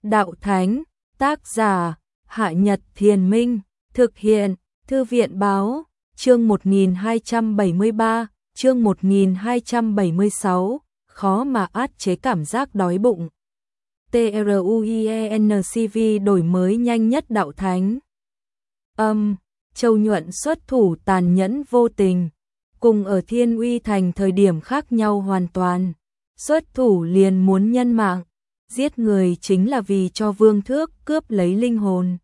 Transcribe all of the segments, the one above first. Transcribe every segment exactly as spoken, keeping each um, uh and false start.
Đạo Thánh, tác giả, Hạ Nhật Thiền Minh, thực hiện, Thư viện Báo, chương một nghìn hai trăm bảy mươi ba, chương một nghìn hai trăm bảy mươi sáu, khó mà át chế cảm giác đói bụng. TRUIENCV đổi mới nhanh nhất Đạo Thánh. Âm, Châu Nhuận xuất thủ tàn nhẫn vô tình, cùng ở Thiên Uy Thành thời điểm khác nhau hoàn toàn. Xuất thủ liền muốn nhân mạng, giết người chính là vì cho Vương Thước cướp lấy linh hồn.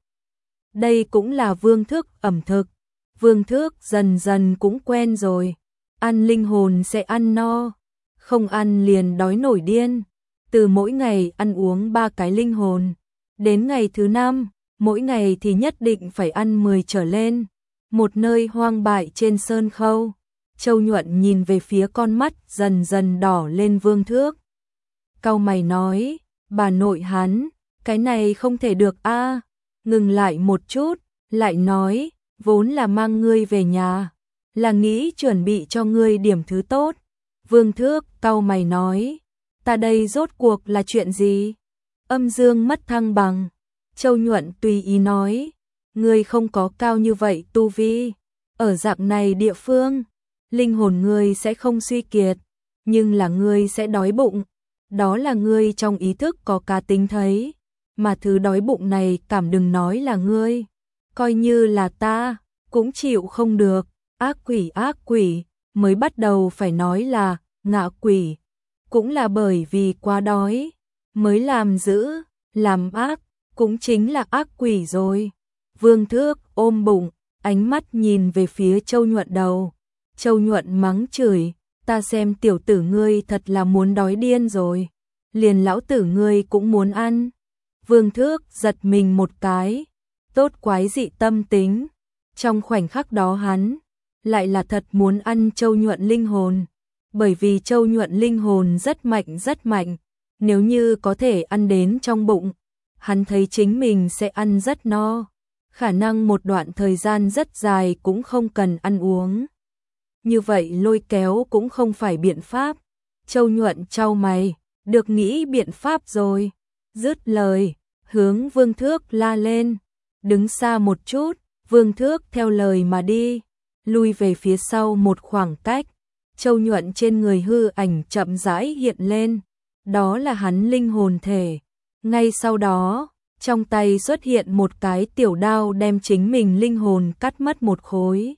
Đây cũng là Vương Thước ẩm thực, Vương Thước dần dần cũng quen rồi, ăn linh hồn sẽ ăn no, không ăn liền đói nổi điên. Từ mỗi ngày ăn uống ba cái linh hồn, đến ngày thứ năm, mỗi ngày thì nhất định phải ăn mười trở lên. Một nơi hoang bại trên sơn khâu, Châu Nhuận nhìn về phía con mắt dần dần đỏ lên Vương Thước. Cau mày nói, bà nội hắn, cái này không thể được a. Ngừng lại một chút, lại nói, vốn là mang ngươi về nhà, là nghĩ chuẩn bị cho ngươi điểm thứ tốt. Vương Thước cau mày nói, ta đây rốt cuộc là chuyện gì? Âm dương mất thăng bằng. Châu Nhuận tùy ý nói, ngươi không có cao như vậy tu vi, ở dạng này địa phương, linh hồn ngươi sẽ không suy kiệt, nhưng là ngươi sẽ đói bụng, đó là ngươi trong ý thức có cá tính thấy, mà thứ đói bụng này cảm đừng nói là ngươi, coi như là ta, cũng chịu không được. Ác quỷ ác quỷ, mới bắt đầu phải nói là ngạ quỷ, cũng là bởi vì quá đói, mới làm dữ, làm ác, cũng chính là ác quỷ rồi. Vương Thước ôm bụng, ánh mắt nhìn về phía Châu Nhuận đầu. Châu Nhuận mắng chửi, ta xem tiểu tử ngươi thật là muốn đói điên rồi, liền lão tử ngươi cũng muốn ăn. Vương Thước giật mình một cái, tốt quái dị tâm tính, trong khoảnh khắc đó hắn lại là thật muốn ăn Châu Nhuận linh hồn, bởi vì Châu Nhuận linh hồn rất mạnh rất mạnh, nếu như có thể ăn đến trong bụng, hắn thấy chính mình sẽ ăn rất no, khả năng một đoạn thời gian rất dài cũng không cần ăn uống. Như vậy lôi kéo cũng không phải biện pháp. Châu Nhuận chau mày, được nghĩ biện pháp rồi. Dứt lời, hướng Vương Thước la lên, đứng xa một chút, Vương Thước theo lời mà đi, lui về phía sau một khoảng cách. Châu Nhuận trên người hư ảnh chậm rãi hiện lên, đó là hắn linh hồn thể. Ngay sau đó, trong tay xuất hiện một cái tiểu đao đem chính mình linh hồn cắt mất một khối.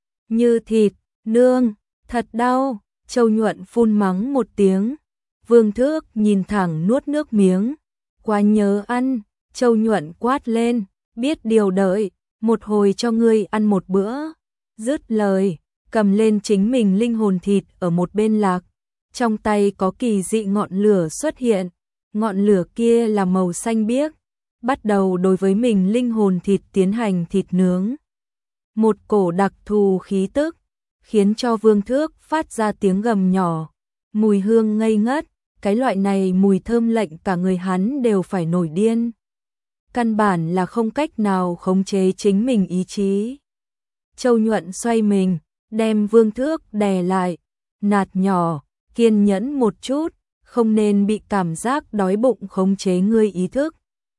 Như thịt, nương, thật đau. Châu Nhuận phun mắng một tiếng. Vương Thước nhìn thẳng nuốt nước miếng. Quá nhớ ăn. Châu Nhuận quát lên, biết điều đợi, một hồi cho ngươi ăn một bữa. Dứt lời, cầm lên chính mình linh hồn thịt ở một bên lạc. Trong tay có kỳ dị ngọn lửa xuất hiện. Ngọn lửa kia là màu xanh biếc, bắt đầu đối với mình linh hồn thịt tiến hành thịt nướng. Một cổ đặc thù khí tức, khiến cho Vương Thước phát ra tiếng gầm nhỏ, mùi hương ngây ngất, cái loại này mùi thơm lệnh cả người hắn đều phải nổi điên. Căn bản là không cách nào khống chế chính mình ý chí. Châu Nhuận xoay mình, đem Vương Thước đè lại, nạt nhỏ, kiên nhẫn một chút, không nên bị cảm giác đói bụng khống chế ngươi ý thức.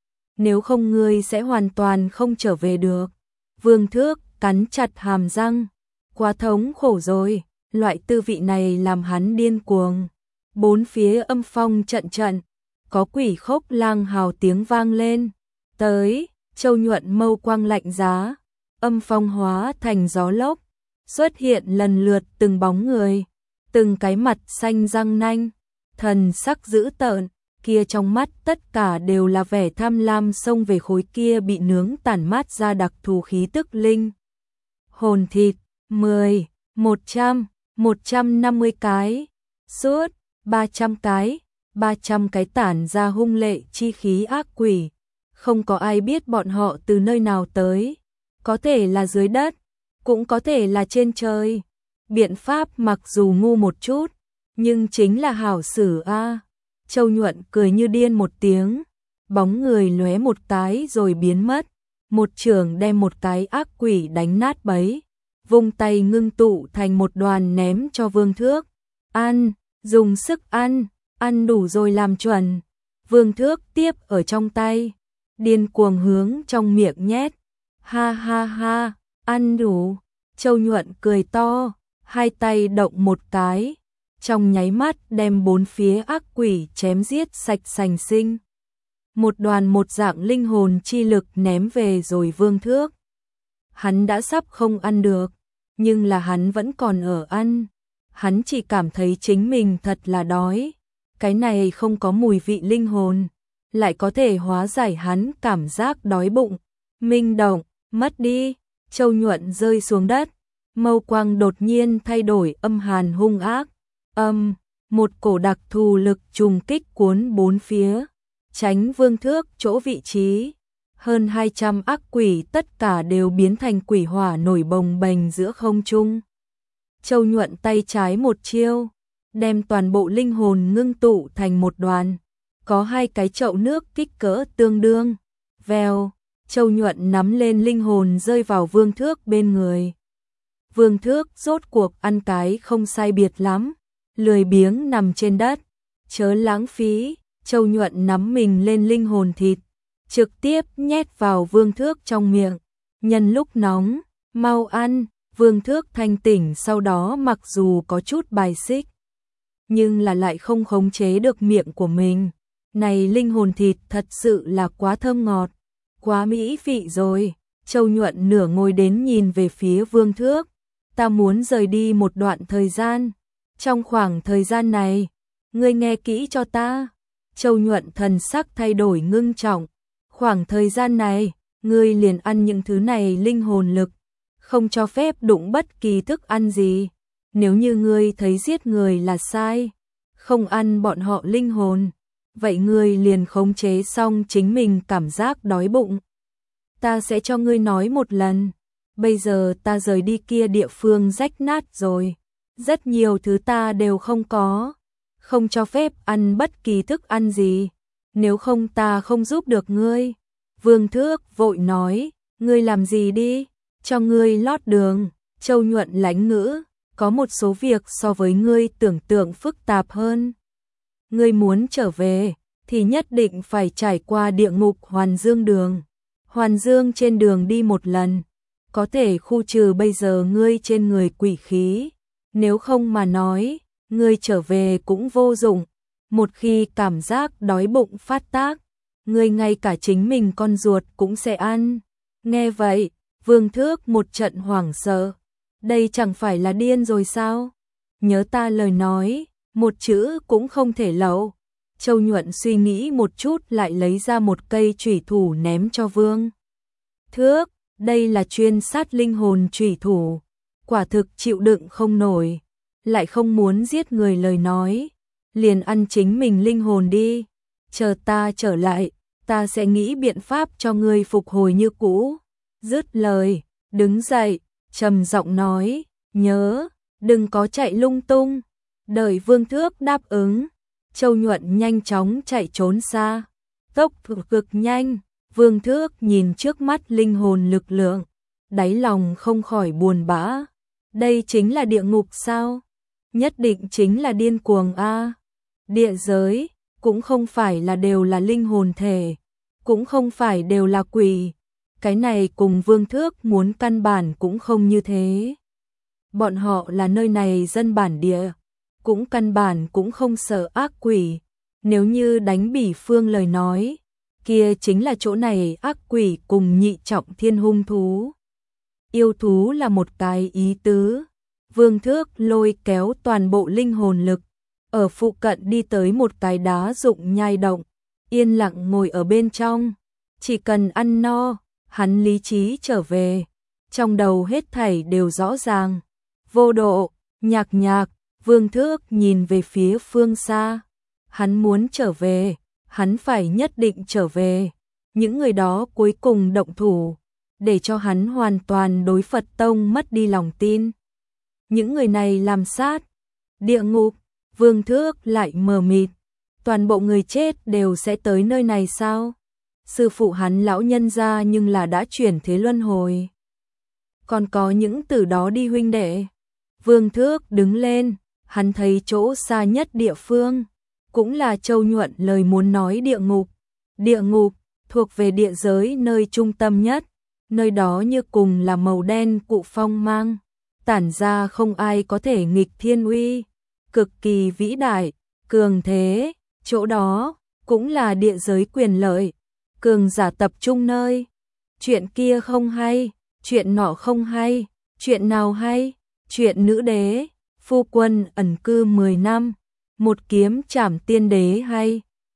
Nếu không ngươi sẽ hoàn toàn không trở về được. Vương Thước cắn chặt hàm răng, quá thống khổ rồi, loại tư vị này làm hắn điên cuồng. Bốn phía âm phong trận trận, có quỷ khốc lang hào tiếng vang lên. Tới, Châu Nhuận mâu quang lạnh giá, âm phong hóa thành gió lốc, xuất hiện lần lượt từng bóng người, từng cái mặt xanh răng nanh, thần sắc dữ tợn, kia trong mắt tất cả đều là vẻ tham lam xông về khối kia bị nướng tản mát ra đặc thù khí tức linh hồn thịt. Mười, một trăm, một trăm năm mươi cái, suốt, ba trăm cái, ba trăm cái tản ra hung lệ chi khí ác quỷ. Không có ai biết bọn họ từ nơi nào tới, có thể là dưới đất, cũng có thể là trên trời. Biện pháp mặc dù ngu một chút, nhưng chính là hảo xử a. Châu Nhuận cười như điên một tiếng, bóng người lóe một cái rồi biến mất, một chưởng đem một cái ác quỷ đánh nát bấy, vung tay ngưng tụ thành một đoàn ném cho Vương Thước. Ăn, dùng sức ăn, ăn đủ rồi làm chuẩn. Vương Thước tiếp ở trong tay, điên cuồng hướng trong miệng nhét. Ha ha ha, ăn đủ. Châu Nhuận cười to, hai tay động một cái, trong nháy mắt đem bốn phía ác quỷ chém giết sạch sành sinh. Một đoàn một dạng linh hồn chi lực ném về rồi Vương Thước. Hắn đã sắp không ăn được, nhưng là hắn vẫn còn ở ăn. Hắn chỉ cảm thấy chính mình thật là đói. Cái này không có mùi vị linh hồn, lại có thể hóa giải hắn cảm giác đói bụng. Minh động, mất đi. Châu Nhuận rơi xuống đất, mâu quang đột nhiên thay đổi âm hàn hung ác. Âm, một cổ đặc thù lực trùng kích cuốn bốn phía, tránh Vương Thước chỗ vị trí. Hơn hai trăm ác quỷ tất cả đều biến thành quỷ hỏa nổi bồng bềnh giữa không trung. Châu Nhuận tay trái một chiêu, đem toàn bộ linh hồn ngưng tụ thành một đoàn, có hai cái chậu nước kích cỡ tương đương. Vèo, Châu Nhuận nắm lên linh hồn rơi vào Vương Thước bên người. Vương Thước rốt cuộc ăn cái không sai biệt lắm, lười biếng nằm trên đất. Chớ lãng phí. Châu Nhuận nắm mình lên linh hồn thịt, trực tiếp nhét vào Vương Thước trong miệng. Nhân lúc nóng, mau ăn. Vương Thước thanh tỉnh sau đó mặc dù có chút bài xích, nhưng là lại không khống chế được miệng của mình. Này linh hồn thịt thật sự là quá thơm ngọt, quá mỹ vị rồi. Châu Nhuận nửa ngồi đến nhìn về phía Vương Thước. Ta muốn rời đi một đoạn thời gian. Trong khoảng thời gian này, ngươi nghe kỹ cho ta. Châu Nhuận thần sắc thay đổi ngưng trọng. Khoảng thời gian này, ngươi liền ăn những thứ này linh hồn lực, không cho phép đụng bất kỳ thức ăn gì. Nếu như ngươi thấy giết người là sai, không ăn bọn họ linh hồn, vậy ngươi liền khống chế xong chính mình cảm giác đói bụng. Ta sẽ cho ngươi nói một lần, bây giờ ta rời đi kia địa phương rách nát rồi, rất nhiều thứ ta đều không có, không cho phép ăn bất kỳ thức ăn gì, nếu không ta không giúp được ngươi. Vương Thước vội nói, ngươi làm gì đi, cho ngươi lót đường. Châu Nhuận lãnh ngữ, có một số việc so với ngươi tưởng tượng phức tạp hơn. Ngươi muốn trở về, thì nhất định phải trải qua địa ngục Hoàn Dương đường. Hoàn Dương trên đường đi một lần, có thể khu trừ bây giờ ngươi trên người quỷ khí. Nếu không mà nói, ngươi trở về cũng vô dụng. Một khi cảm giác đói bụng phát tác, ngươi ngay cả chính mình con ruột cũng sẽ ăn. Nghe vậy, Vương Thước một trận hoảng sợ. Đây chẳng phải là điên rồi sao? Nhớ ta lời nói, một chữ cũng không thể lậu. Châu Nhuận suy nghĩ một chút lại lấy ra một cây chủy thủ ném cho Vương Thước. Đây là chuyên sát linh hồn chủy thủ, quả thực chịu đựng không nổi. Lại không muốn giết người lời nói, liền ăn chính mình linh hồn đi. Chờ ta trở lại, ta sẽ nghĩ biện pháp cho ngươi phục hồi như cũ. Dứt lời, đứng dậy, trầm giọng nói, nhớ, đừng có chạy lung tung. Đợi Vương Thước đáp ứng, Châu Nhuận nhanh chóng chạy trốn xa, tốc độ cực nhanh. Vương Thước nhìn trước mắt linh hồn lực lượng, đáy lòng không khỏi buồn bã. Đây chính là địa ngục sao? Nhất định chính là điên cuồng a. Địa giới cũng không phải là đều là linh hồn thể, cũng không phải đều là quỷ. Cái này cùng Vương Thước muốn căn bản cũng không như thế. Bọn họ là nơi này dân bản địa, cũng căn bản cũng không sợ ác quỷ. Nếu như đánh Bỉ Phương lời nói, kia chính là chỗ này ác quỷ cùng nhị trọng thiên hung thú. Yêu thú là một cái ý tứ. Vương Thước lôi kéo toàn bộ linh hồn lực, ở phụ cận đi tới một cái đá rụng nhai động, yên lặng ngồi ở bên trong. Chỉ cần ăn no, hắn lý trí trở về, trong đầu hết thảy đều rõ ràng. Vô độ, nhạc nhạc, Vương Thước nhìn về phía phương xa. Hắn muốn trở về, hắn phải nhất định trở về. Những người đó cuối cùng động thủ, để cho hắn hoàn toàn đối Phật Tông mất đi lòng tin. Những người này làm sát, địa ngục. Vương Thước lại mờ mịt, toàn bộ người chết đều sẽ tới nơi này sao? Sư phụ hắn lão nhân gia nhưng là đã chuyển thế luân hồi. Còn có những từ đó đi huynh đệ. Vương Thước đứng lên, hắn thấy chỗ xa nhất địa phương, cũng là Châu Nhuận lời muốn nói địa ngục. Địa ngục thuộc về địa giới nơi trung tâm nhất, nơi đó như cùng là màu đen cụ phong mang, tản ra không ai có thể nghịch thiên uy, cực kỳ vĩ đại, cường thế, chỗ đó cũng là địa giới quyền lợi, cường giả tập trung nơi. Chuyện kia không hay, chuyện nọ không hay, chuyện nào hay? Chuyện nữ đế, phu quân ẩn cư mười năm, một kiếm trảm tiên đế hay?